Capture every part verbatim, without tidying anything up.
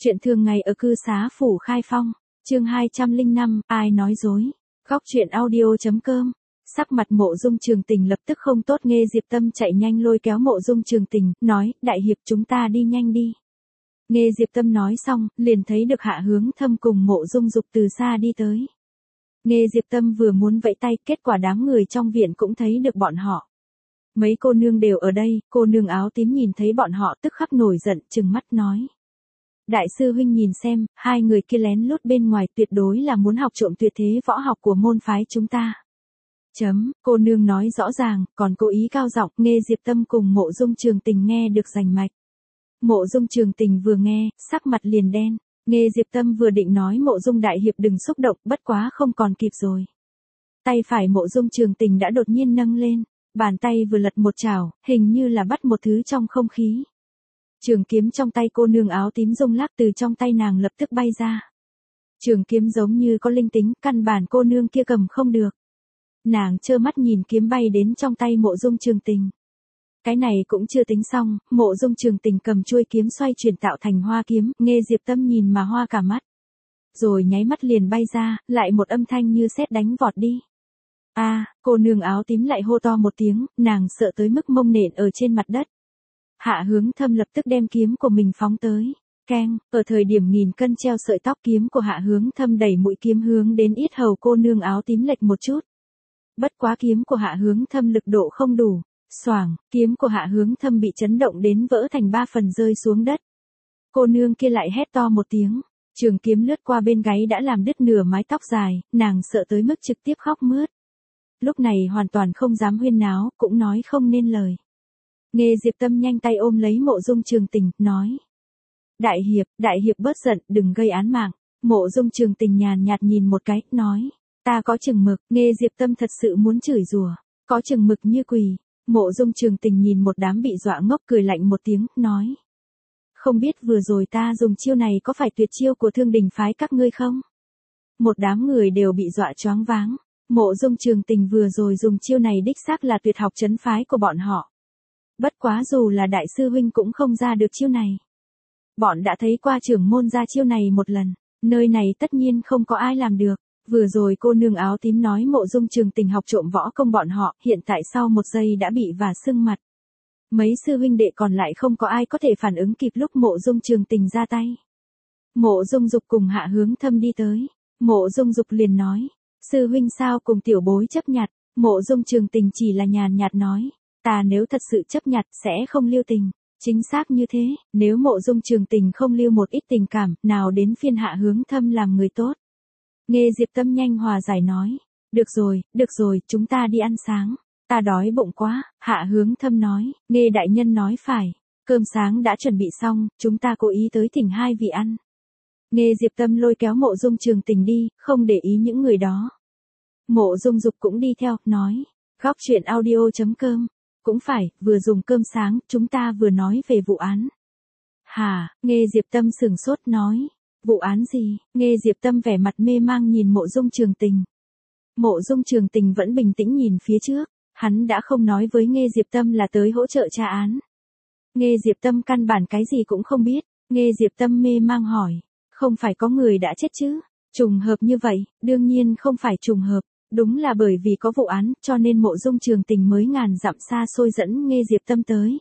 Chuyện thường ngày ở cư xá phủ Khai Phong, chương hai trăm lẻ năm, ai nói dối. Góc truyện audio.com. Sắc mặt Mộ Dung Trường Tình lập tức không tốt, Nghê Diệp Tâm chạy nhanh lôi kéo Mộ Dung Trường Tình, nói, đại hiệp chúng ta đi nhanh đi. Nghê Diệp Tâm nói xong, liền thấy được Hạ Hướng Thâm cùng Mộ Dung Dục từ xa đi tới. Nghê Diệp Tâm vừa muốn vẫy tay, kết quả đám người trong viện cũng thấy được bọn họ. Mấy cô nương đều ở đây, cô nương áo tím nhìn thấy bọn họ tức khắc nổi giận, trừng mắt nói. Đại sư huynh nhìn xem, hai người kia lén lút bên ngoài tuyệt đối là muốn học trộm tuyệt thế võ học của môn phái chúng ta. Chấm, cô nương nói rõ ràng, còn cố ý cao giọng. Nghê Diệp Tâm cùng Mộ Dung Trường Tình nghe được rành mạch. Mộ Dung Trường Tình vừa nghe, sắc mặt liền đen. Nghê Diệp Tâm vừa định nói Mộ Dung đại hiệp đừng xúc động, bất quá không còn kịp rồi. Tay phải Mộ Dung Trường Tình đã đột nhiên nâng lên, bàn tay vừa lật một chảo, hình như là bắt một thứ trong không khí. Trường kiếm trong tay cô nương áo tím rung lắc, từ trong tay nàng lập tức bay ra. Trường kiếm giống như có linh tính, căn bản cô nương kia cầm không được. Nàng trơ mắt nhìn kiếm bay đến trong tay Mộ Dung Trường Tình. Cái này cũng chưa tính xong, Mộ Dung Trường Tình cầm chuôi kiếm xoay chuyển tạo thành hoa kiếm, Nghê Diệp Tâm nhìn mà hoa cả mắt. Rồi nháy mắt liền bay ra, lại một âm thanh như sét đánh vọt đi. A, à, cô nương áo tím lại hô to một tiếng, nàng sợ tới mức mông nện ở trên mặt đất. Hạ Hướng Thâm lập tức đem kiếm của mình phóng tới. Keng, ở thời điểm nghìn cân treo sợi tóc, kiếm của Hạ Hướng Thâm đẩy mũi kiếm hướng đến yết hầu cô nương áo tím lệch một chút. Bất quá kiếm của Hạ Hướng Thâm lực độ không đủ. Xoảng, kiếm của Hạ Hướng Thâm bị chấn động đến vỡ thành ba phần rơi xuống đất. Cô nương kia lại hét to một tiếng. Trường kiếm lướt qua bên gáy đã làm đứt nửa mái tóc dài, nàng sợ tới mức trực tiếp khóc mướt. Lúc này hoàn toàn không dám huyên náo, cũng nói không nên lời. Nghê Diệp Tâm nhanh tay ôm lấy Mộ Dung Trường Tình, nói. Đại hiệp, đại hiệp bớt giận, đừng gây án mạng. Mộ Dung Trường Tình nhàn nhạt nhìn một cái, nói. Ta có chừng mực. Nghê Diệp Tâm thật sự muốn chửi rủa. Có chừng mực như quỳ. Mộ Dung Trường Tình nhìn một đám bị dọa ngốc, cười lạnh một tiếng, nói. Không biết vừa rồi ta dùng chiêu này có phải tuyệt chiêu của Thương Đình phái các ngươi không? Một đám người đều bị dọa choáng váng. Mộ Dung Trường Tình vừa rồi dùng chiêu này đích xác là tuyệt học trấn phái của bọn họ. Bất quá dù là đại sư huynh cũng không ra được chiêu này. Bọn đã thấy qua trưởng môn ra chiêu này một lần, nơi này tất nhiên không có ai làm được. Vừa rồi cô nương áo tím nói Mộ Dung Trường Tình học trộm võ công bọn họ, hiện tại sau một giây đã bị vả sưng mặt. Mấy sư huynh đệ còn lại không có ai có thể phản ứng kịp lúc Mộ Dung Trường Tình ra tay. Mộ Dung Dục cùng Hạ Hướng Thâm đi tới, Mộ Dung Dục liền nói, sư huynh sao cùng tiểu bối chấp nhặt. Mộ Dung Trường Tình chỉ là nhàn nhạt nói, ta nếu thật sự chấp nhặt sẽ không lưu tình. Chính xác như thế, nếu Mộ Dung Trường Tình không lưu một ít tình cảm, nào đến phiên Hạ Hướng Thâm làm người tốt. Nghê Diệp Tâm nhanh hòa giải nói, được rồi, được rồi, chúng ta đi ăn sáng, ta đói bụng quá. Hạ Hướng Thâm nói, Nghê đại nhân nói phải, cơm sáng đã chuẩn bị xong, chúng ta cố ý tới thỉnh hai vị ăn. Nghê Diệp Tâm lôi kéo Mộ Dung Trường Tình đi, không để ý những người đó. Mộ Dung Dục cũng đi theo, nói, góc truyện audio.com, cũng phải, vừa dùng cơm sáng, chúng ta vừa nói về vụ án. Hả, Nghê Diệp Tâm sửng sốt nói, vụ án gì? Nghê Diệp Tâm vẻ mặt mê mang nhìn Mộ Dung Trường Tình. Mộ Dung Trường Tình vẫn bình tĩnh nhìn phía trước, hắn đã không nói với Nghê Diệp Tâm là tới hỗ trợ tra án. Nghê Diệp Tâm căn bản cái gì cũng không biết, Nghê Diệp Tâm mê mang hỏi, không phải có người đã chết chứ? Trùng hợp như vậy, đương nhiên không phải trùng hợp. Đúng là bởi vì có vụ án, cho nên Mộ Dung Trường Tình mới ngàn dặm xa xôi dẫn Nghê Diệp Tâm tới.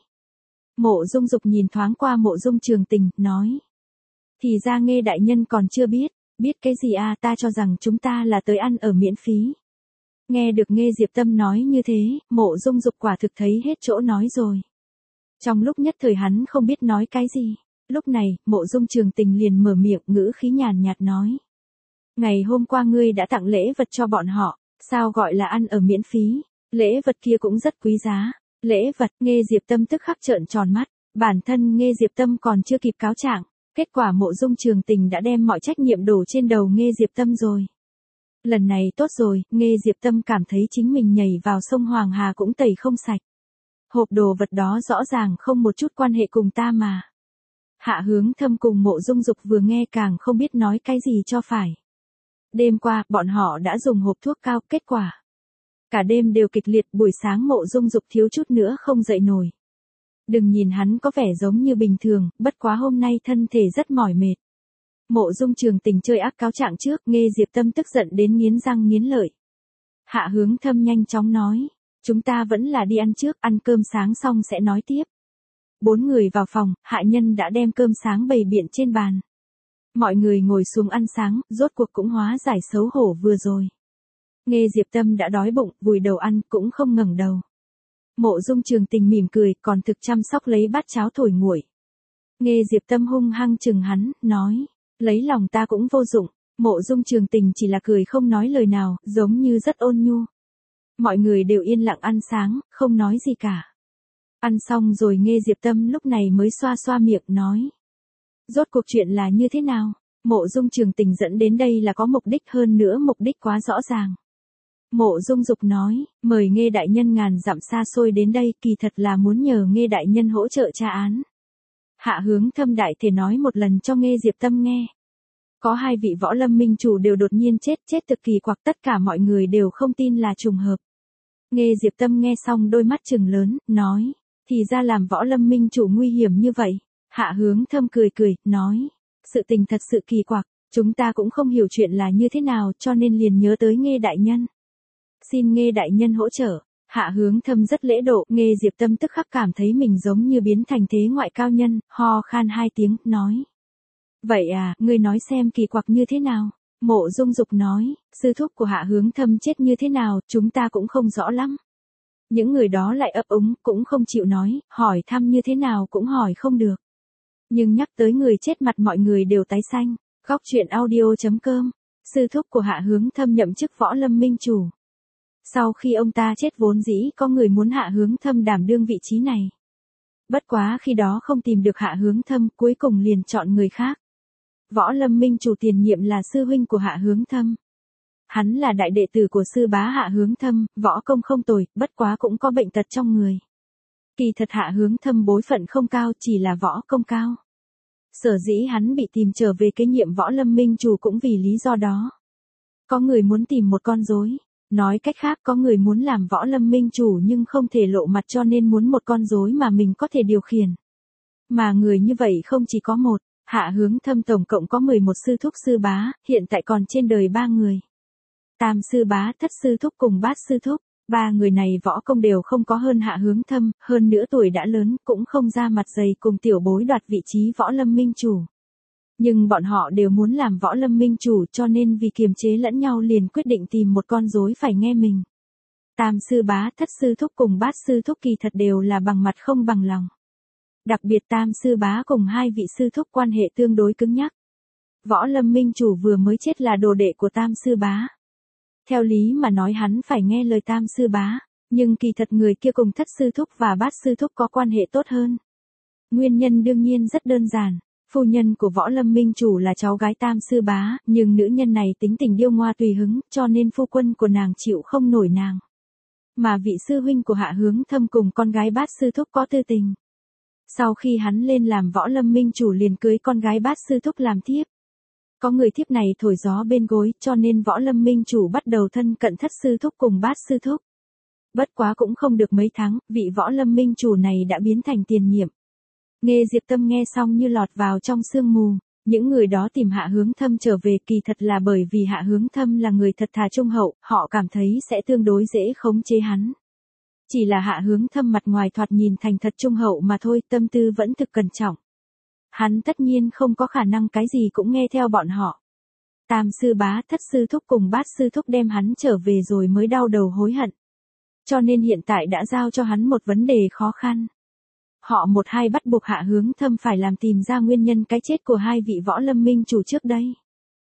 Mộ Dung Dục nhìn thoáng qua Mộ Dung Trường Tình, nói. Thì ra Nghê đại nhân còn chưa biết, biết cái gì à, ta cho rằng chúng ta là tới ăn ở miễn phí. Nghe được Nghê Diệp Tâm nói như thế, Mộ Dung Dục quả thực thấy hết chỗ nói rồi. Trong lúc nhất thời hắn không biết nói cái gì, lúc này, Mộ Dung Trường Tình liền mở miệng, ngữ khí nhàn nhạt nói. Ngày hôm qua ngươi đã tặng lễ vật cho bọn họ, sao gọi là ăn ở miễn phí, lễ vật kia cũng rất quý giá. Lễ vật, Nghê Diệp Tâm tức khắc trợn tròn mắt, bản thân Nghê Diệp Tâm còn chưa kịp cáo trạng, kết quả Mộ Dung Trường Tình đã đem mọi trách nhiệm đổ trên đầu Nghê Diệp Tâm rồi. Lần này tốt rồi, Nghê Diệp Tâm cảm thấy chính mình nhảy vào sông Hoàng Hà cũng tẩy không sạch. Hộp đồ vật đó rõ ràng không một chút quan hệ cùng ta mà. Hạ Hướng Thâm cùng Mộ Dung Dục vừa nghe càng không biết nói cái gì cho phải. Đêm qua, bọn họ đã dùng hộp thuốc cao, kết quả. Cả đêm đều kịch liệt, buổi sáng Mộ Dung Dục thiếu chút nữa không dậy nổi. Đừng nhìn hắn có vẻ giống như bình thường, bất quá hôm nay thân thể rất mỏi mệt. Mộ Dung Trường Tình chơi ác cáo trạng trước, Nghê Diệp Tâm tức giận đến nghiến răng nghiến lợi. Hạ Hướng Thâm nhanh chóng nói, chúng ta vẫn là đi ăn trước, ăn cơm sáng xong sẽ nói tiếp. Bốn người vào phòng, hạ nhân đã đem cơm sáng bày biện trên bàn. Mọi người ngồi xuống ăn sáng, rốt cuộc cũng hóa giải xấu hổ vừa rồi. Nghê Diệp Tâm đã đói bụng, vùi đầu ăn, cũng không ngẩng đầu. Mộ Dung Trường Tình mỉm cười, còn thực chăm sóc lấy bát cháo thổi nguội. Nghê Diệp Tâm hung hăng chừng hắn, nói, lấy lòng ta cũng vô dụng. Mộ Dung Trường Tình chỉ là cười không nói lời nào, giống như rất ôn nhu. Mọi người đều yên lặng ăn sáng, không nói gì cả. Ăn xong rồi Nghê Diệp Tâm lúc này mới xoa xoa miệng nói. Rốt cuộc chuyện là như thế nào? Mộ Dung Trường Tình dẫn đến đây là có mục đích, hơn nữa mục đích quá rõ ràng. Mộ Dung Dục nói, mời Nghê đại nhân ngàn dặm xa xôi đến đây, kỳ thật là muốn nhờ Nghê đại nhân hỗ trợ tra án. Hạ Hướng Thâm đại thể nói một lần cho Nghê Diệp Tâm nghe. Có hai vị võ lâm minh chủ đều đột nhiên chết, chết thực kỳ quặc, tất cả mọi người đều không tin là trùng hợp. Nghê Diệp Tâm nghe xong đôi mắt trừng lớn, nói, thì ra làm võ lâm minh chủ nguy hiểm như vậy. Hạ Hướng Thâm cười cười, nói, sự tình thật sự kỳ quặc, chúng ta cũng không hiểu chuyện là như thế nào cho nên liền nhớ tới Nghê đại nhân. Xin Nghê đại nhân hỗ trợ. Hạ Hướng Thâm rất lễ độ, Nghê Diệp Tâm tức khắc cảm thấy mình giống như biến thành thế ngoại cao nhân, ho khan hai tiếng, nói. Vậy à, ngươi nói xem kỳ quặc như thế nào? Mộ Dung Dục nói, sư thúc của Hạ Hướng Thâm chết như thế nào, chúng ta cũng không rõ lắm. Những người đó lại ấp úng, cũng không chịu nói, hỏi thăm như thế nào cũng hỏi không được. Nhưng nhắc tới người chết mặt mọi người đều tái xanh. Góc truyện audio chấm com. Sư thúc của Hạ Hướng Thâm nhậm chức võ lâm minh chủ. Sau khi ông ta chết vốn dĩ có người muốn Hạ Hướng Thâm đảm đương vị trí này. Bất quá khi đó không tìm được Hạ Hướng Thâm, cuối cùng liền chọn người khác. Võ lâm minh chủ tiền nhiệm là sư huynh của Hạ Hướng Thâm. Hắn là đại đệ tử của sư bá Hạ Hướng Thâm, võ công không tồi, bất quá cũng có bệnh tật trong người. Kỳ thật Hạ Hướng Thâm bối phận không cao, chỉ là võ công cao. Sở dĩ hắn bị tìm trở về kế nhiệm võ lâm minh chủ cũng vì lý do đó. Có người muốn tìm một con rối. Nói cách khác có người muốn làm võ lâm minh chủ nhưng không thể lộ mặt cho nên muốn một con rối mà mình có thể điều khiển. Mà người như vậy không chỉ có một, Hạ Hướng Thâm tổng cộng có mười một sư thúc sư bá, hiện tại còn trên đời ba người. Tam sư bá, thất sư thúc cùng bát sư thúc, ba người này võ công đều không có hơn Hạ Hướng Thâm, hơn nữa tuổi đã lớn, cũng không ra mặt dày cùng tiểu bối đoạt vị trí võ lâm minh chủ. Nhưng bọn họ đều muốn làm võ lâm minh chủ cho nên vì kiềm chế lẫn nhau liền quyết định tìm một con rối phải nghe mình. Tam sư bá, thất sư thúc cùng bát sư thúc kỳ thật đều là bằng mặt không bằng lòng. Đặc biệt tam sư bá cùng hai vị sư thúc quan hệ tương đối cứng nhắc. Võ lâm minh chủ vừa mới chết là đồ đệ của tam sư bá. Theo lý mà nói hắn phải nghe lời tam sư bá, nhưng kỳ thật người kia cùng thất sư thúc và bát sư thúc có quan hệ tốt hơn. Nguyên nhân đương nhiên rất đơn giản. Phu nhân của võ lâm minh chủ là cháu gái tam sư bá, nhưng nữ nhân này tính tình điêu ngoa tùy hứng, cho nên phu quân của nàng chịu không nổi nàng. Mà vị sư huynh của Hạ Hướng Thâm cùng con gái bát sư thúc có tư tình. Sau khi hắn lên làm võ lâm minh chủ liền cưới con gái bát sư thúc làm thiếp. Có người thiếp này thổi gió bên gối cho nên võ lâm minh chủ bắt đầu thân cận thất sư thúc cùng bát sư thúc. Bất quá cũng không được mấy tháng, vị võ lâm minh chủ này đã biến thành tiền nhiệm. Nghê Diệp Tâm nghe xong như lọt vào trong sương mù, những người đó tìm Hạ Hướng Thâm trở về kỳ thật là bởi vì Hạ Hướng Thâm là người thật thà trung hậu, họ cảm thấy sẽ tương đối dễ khống chế hắn. Chỉ là Hạ Hướng Thâm mặt ngoài thoạt nhìn thành thật trung hậu mà thôi, tâm tư vẫn thực cẩn trọng. Hắn tất nhiên không có khả năng cái gì cũng nghe theo bọn họ. Tam sư bá, thất sư thúc cùng bát sư thúc đem hắn trở về rồi mới đau đầu hối hận. Cho nên hiện tại đã giao cho hắn một vấn đề khó khăn. Họ một hai bắt buộc Hạ Hướng Thâm phải làm tìm ra nguyên nhân cái chết của hai vị võ lâm minh chủ trước đây.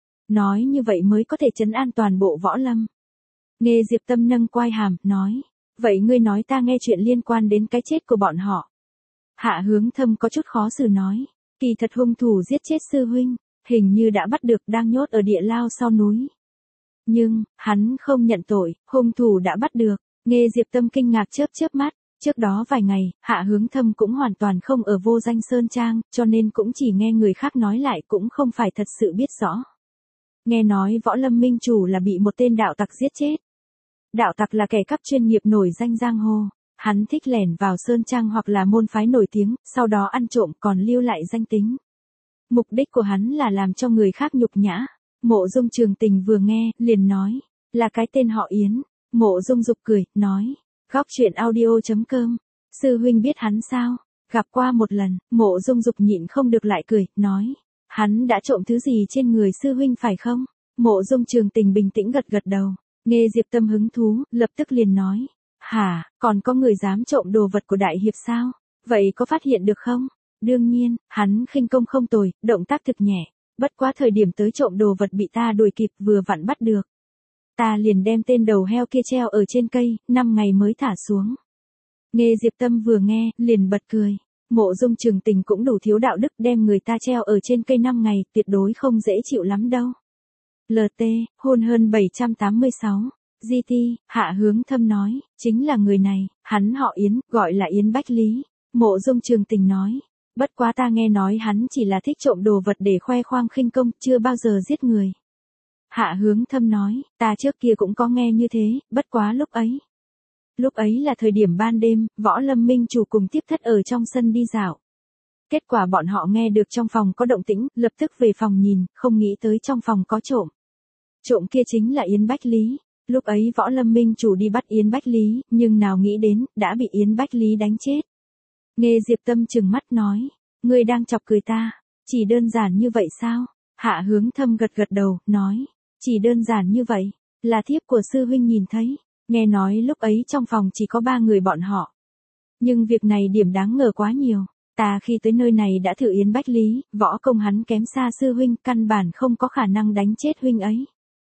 Nói như vậy mới có thể trấn an toàn bộ võ lâm. Nghê Diệp Tâm nâng quai hàm, nói. Vậy ngươi nói ta nghe chuyện liên quan đến cái chết của bọn họ. Hạ Hướng Thâm có chút khó xử nói. Kỳ thật hung thủ giết chết sư huynh, hình như đã bắt được đang nhốt ở địa lao sau núi. Nhưng, hắn không nhận tội, hung thủ đã bắt được. Nghê Diệp Tâm kinh ngạc chớp chớp mắt. Trước đó vài ngày, Hạ Hướng Thâm cũng hoàn toàn không ở vô danh sơn trang, cho nên cũng chỉ nghe người khác nói lại cũng không phải thật sự biết rõ. Nghe nói võ lâm minh chủ là bị một tên đạo tặc giết chết. Đạo tặc là kẻ cắp chuyên nghiệp nổi danh giang hồ, hắn thích lẻn vào sơn trang hoặc là môn phái nổi tiếng, sau đó ăn trộm còn lưu lại danh tính. Mục đích của hắn là làm cho người khác nhục nhã. Mộ Dung Trường Tình vừa nghe, liền nói, là cái tên họ Yến. Mộ Dung Dục cười, nói, góc truyện audio chấm com, sư huynh biết hắn sao? Gặp qua một lần. Mộ Dung Dục nhịn không được lại cười, nói, hắn đã trộm thứ gì trên người sư huynh phải không? Mộ Dung Trường Tình bình tĩnh gật gật đầu. Nghe Diệp Tâm hứng thú, lập tức liền nói, hả, còn có người dám trộm đồ vật của đại hiệp sao? Vậy có phát hiện được không? Đương nhiên, hắn khinh công không tồi, động tác thực nhẹ, bất quá thời điểm tới trộm đồ vật bị ta đuổi kịp vừa vặn bắt được. Ta liền đem tên đầu heo kia treo ở trên cây, năm ngày mới thả xuống. Nghe Diệp Tâm vừa nghe, liền bật cười. Mộ Dung Trường Tình cũng đủ thiếu đạo đức, đem người ta treo ở trên cây năm ngày, tuyệt đối không dễ chịu lắm đâu. lờ tê, hôn hơn bảy trăm tám mươi sáu. giê tê, Hạ Hướng Thâm nói, chính là người này, hắn họ Yến, gọi là Yến Bách Lý. Mộ Dung Trường Tình nói, bất quá ta nghe nói hắn chỉ là thích trộm đồ vật để khoe khoang khinh công, chưa bao giờ giết người. Hạ Hướng Thâm nói, ta trước kia cũng có nghe như thế, bất quá lúc ấy. Lúc ấy là thời điểm ban đêm, Võ Lâm Minh chủ cùng tiếp thất ở trong sân đi dạo. Kết quả bọn họ nghe được trong phòng có động tĩnh, lập tức về phòng nhìn, không nghĩ tới trong phòng có trộm. Trộm kia chính là Yến Bách Lý. Lúc ấy Võ Lâm Minh chủ đi bắt Yến Bách Lý, nhưng nào nghĩ đến, đã bị Yến Bách Lý đánh chết. Nghe Diệp Tâm trừng mắt nói, ngươi đang chọc cười ta, chỉ đơn giản như vậy sao? Hạ Hướng Thâm gật gật đầu, nói, chỉ đơn giản như vậy, là thiếp của sư huynh nhìn thấy, nghe nói lúc ấy trong phòng chỉ có ba người bọn họ. Nhưng việc này điểm đáng ngờ quá nhiều, ta khi tới nơi này đã thử Yến Bách Lý, võ công hắn kém xa sư huynh, căn bản không có khả năng đánh chết huynh ấy.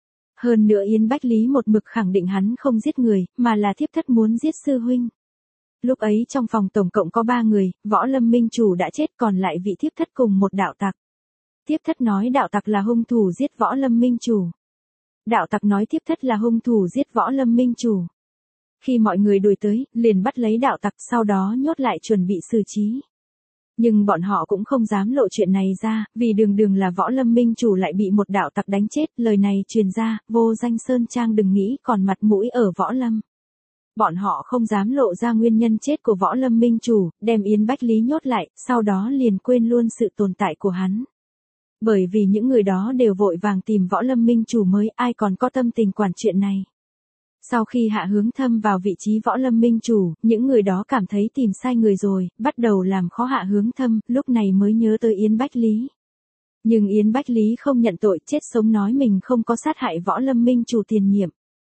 Hơn nữa Yến Bách Lý một mực khẳng định hắn không giết người, mà là thiếp thất muốn giết sư huynh. Lúc ấy trong phòng tổng cộng có ba người, Võ Lâm Minh chủ đã chết, còn lại vị thiếp thất cùng một đạo tặc. Thiếp thất nói đạo tặc là hung thủ giết Võ Lâm Minh chủ. Đạo tặc nói thiếp thất là hung thủ giết Võ Lâm Minh chủ. Khi mọi người đuổi tới, liền bắt lấy đạo tặc, sau đó nhốt lại chuẩn bị xử trí. Nhưng bọn họ cũng không dám lộ chuyện này ra, vì đường đường là Võ Lâm Minh chủ lại bị một đạo tặc đánh chết, lời này truyền ra, Vô Danh Sơn Trang đừng nghĩ còn mặt mũi ở Võ Lâm. Bọn họ không dám lộ ra nguyên nhân chết của Võ Lâm Minh chủ, đem Yến Bách Lý nhốt lại, sau đó liền quên luôn sự tồn tại của hắn. Bởi vì những người đó đều vội vàng tìm Võ Lâm Minh chủ mới, ai còn có tâm tình quản chuyện này. Sau khi Hạ Hướng Thâm vào vị trí Võ Lâm Minh chủ, những người đó cảm thấy tìm sai người rồi, bắt đầu làm khó Hạ Hướng Thâm, lúc này mới nhớ tới Yến Bách Lý. Nhưng Yến Bách Lý không nhận tội, chết sống nói mình không có sát hại Võ Lâm Minh chủ tiền nhiệm.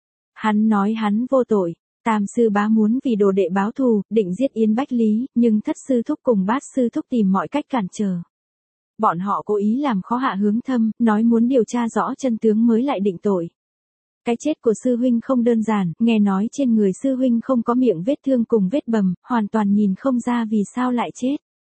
Hắn nói hắn vô tội. Tam sư bá muốn vì đồ đệ báo thù, định giết Yến Bách Lý, nhưng thất sư thúc cùng bát sư thúc tìm mọi cách cản trở. Bọn họ cố ý làm khó Hạ Hướng Thâm, nói muốn điều tra rõ chân tướng mới lại định tội. Cái chết của sư huynh không đơn giản, nghe nói trên người sư huynh không có miệng vết thương cùng vết bầm, hoàn toàn nhìn không ra vì sao lại chết.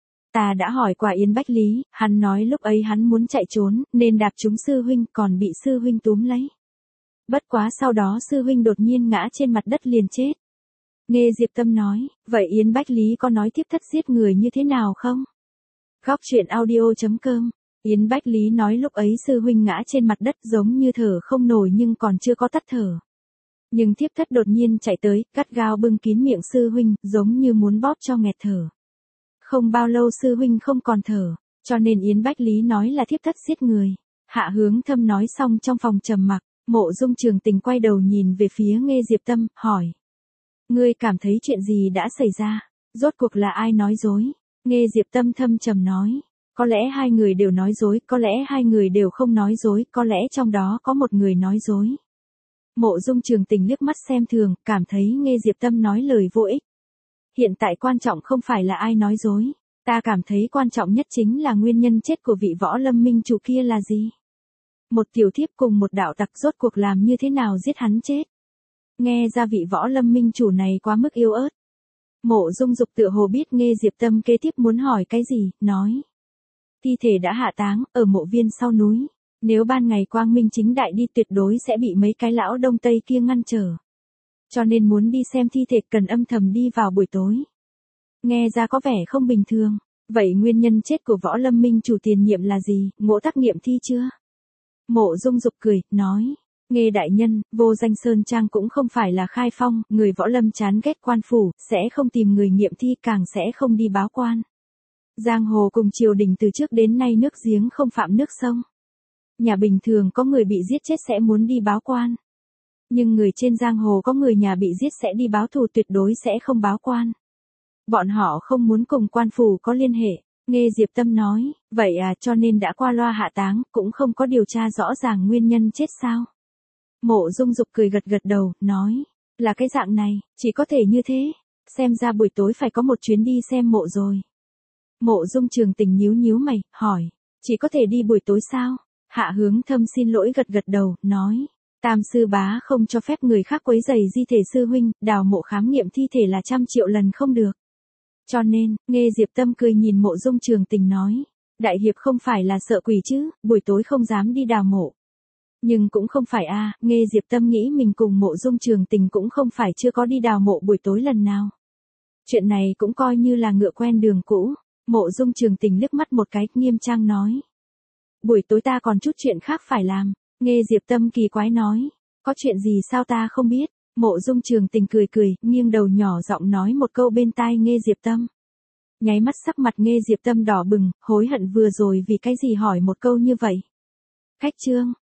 Ta đã hỏi qua Yến Bách Lý, hắn nói lúc ấy hắn muốn chạy trốn, nên đạp trúng sư huynh, còn bị sư huynh túm lấy. Bất quá sau đó sư huynh đột nhiên ngã trên mặt đất liền chết. Nghe Diệp Tâm nói, vậy Yến Bách Lý có nói tiếp thất giết người như thế nào không? Góc truyện audio chấm com. Yến Bách Lý nói lúc ấy sư huynh ngã trên mặt đất giống như thở không nổi nhưng còn chưa có tắt thở. Nhưng thiếp thất đột nhiên chạy tới, cắt gao bưng kín miệng sư huynh, giống như muốn bóp cho nghẹt thở. Không bao lâu sư huynh không còn thở, cho nên Yến Bách Lý nói là thiếp thất giết người. Hạ Hướng Thâm nói xong trong phòng trầm mặc, Mộ Dung Trường Tình quay đầu nhìn về phía Nghe Diệp Tâm, hỏi. Ngươi cảm thấy chuyện gì đã xảy ra? Rốt cuộc là ai nói dối? Nghe Diệp Tâm thâm trầm nói. Có lẽ hai người đều nói dối, có lẽ hai người đều không nói dối, có lẽ trong đó có một người nói dối. Mộ Dung Trường Tình liếc mắt xem thường, cảm thấy Nghe Diệp Tâm nói lời vô ích. Hiện tại quan trọng không phải là ai nói dối. Ta cảm thấy quan trọng nhất chính là nguyên nhân chết của vị Võ Lâm Minh chủ kia là gì? Một tiểu thiếp cùng một đạo tặc rốt cuộc làm như thế nào giết hắn chết? Nghe ra vị Võ Lâm Minh chủ này quá mức yếu ớt. Mộ Dung Dục tựa hồ biết Nghe Diệp Tâm kế tiếp muốn hỏi cái gì, nói. Thi thể đã hạ táng, ở mộ viên sau núi. Nếu ban ngày quang minh chính đại đi tuyệt đối sẽ bị mấy cái lão đông tây kia ngăn trở. Cho nên muốn đi xem thi thể cần âm thầm đi vào buổi tối. Nghe ra có vẻ không bình thường. Vậy nguyên nhân chết của Võ Lâm Minh chủ tiền nhiệm là gì, ngộ tác nghiệm thi chưa? Mộ Dung Dục cười, nói. Nghe đại nhân, Vô Danh Sơn Trang cũng không phải là khai phong, người Võ Lâm chán ghét quan phủ, sẽ không tìm người nghiệm thi, càng sẽ không đi báo quan. Giang hồ cùng triều đình từ trước đến nay nước giếng không phạm nước sông. Nhà bình thường có người bị giết chết sẽ muốn đi báo quan. Nhưng người trên giang hồ có người nhà bị giết sẽ đi báo thù, tuyệt đối sẽ không báo quan. Bọn họ không muốn cùng quan phủ có liên hệ. Nghe Diệp Tâm nói, vậy à, cho nên đã qua loa hạ táng, cũng không có điều tra rõ ràng nguyên nhân chết sao. Mộ Dung Dục cười gật gật đầu, nói, là cái dạng này, chỉ có thể như thế. Xem ra buổi tối phải có một chuyến đi xem mộ rồi. Mộ Dung Trường Tình nhíu nhíu mày, hỏi, chỉ có thể đi buổi tối sao? Hạ Hướng Thâm xin lỗi gật gật đầu, nói, Tam sư bá không cho phép người khác quấy rầy di thể sư huynh, đào mộ khám nghiệm thi thể là trăm triệu lần không được. Cho nên, nghe Diệp Tâm cười nhìn Mộ Dung Trường Tình nói, đại hiệp không phải là sợ quỷ chứ, buổi tối không dám đi đào mộ. Nhưng cũng không phải a, à, nghe Diệp Tâm nghĩ mình cùng Mộ Dung Trường Tình cũng không phải chưa có đi đào mộ buổi tối lần nào. Chuyện này cũng coi như là ngựa quen đường cũ. Mộ Dung Trường Tình liếc mắt một cái, nghiêm trang nói, buổi tối ta còn chút chuyện khác phải làm. Nghe Diệp Tâm kỳ quái nói, có chuyện gì sao ta không biết. Mộ Dung Trường Tình cười cười, nghiêng đầu nhỏ giọng nói một câu bên tai nghe Diệp Tâm. Nháy mắt sắc mặt nghe Diệp Tâm đỏ bừng, hối hận vừa rồi vì cái gì hỏi một câu như vậy. Cách chương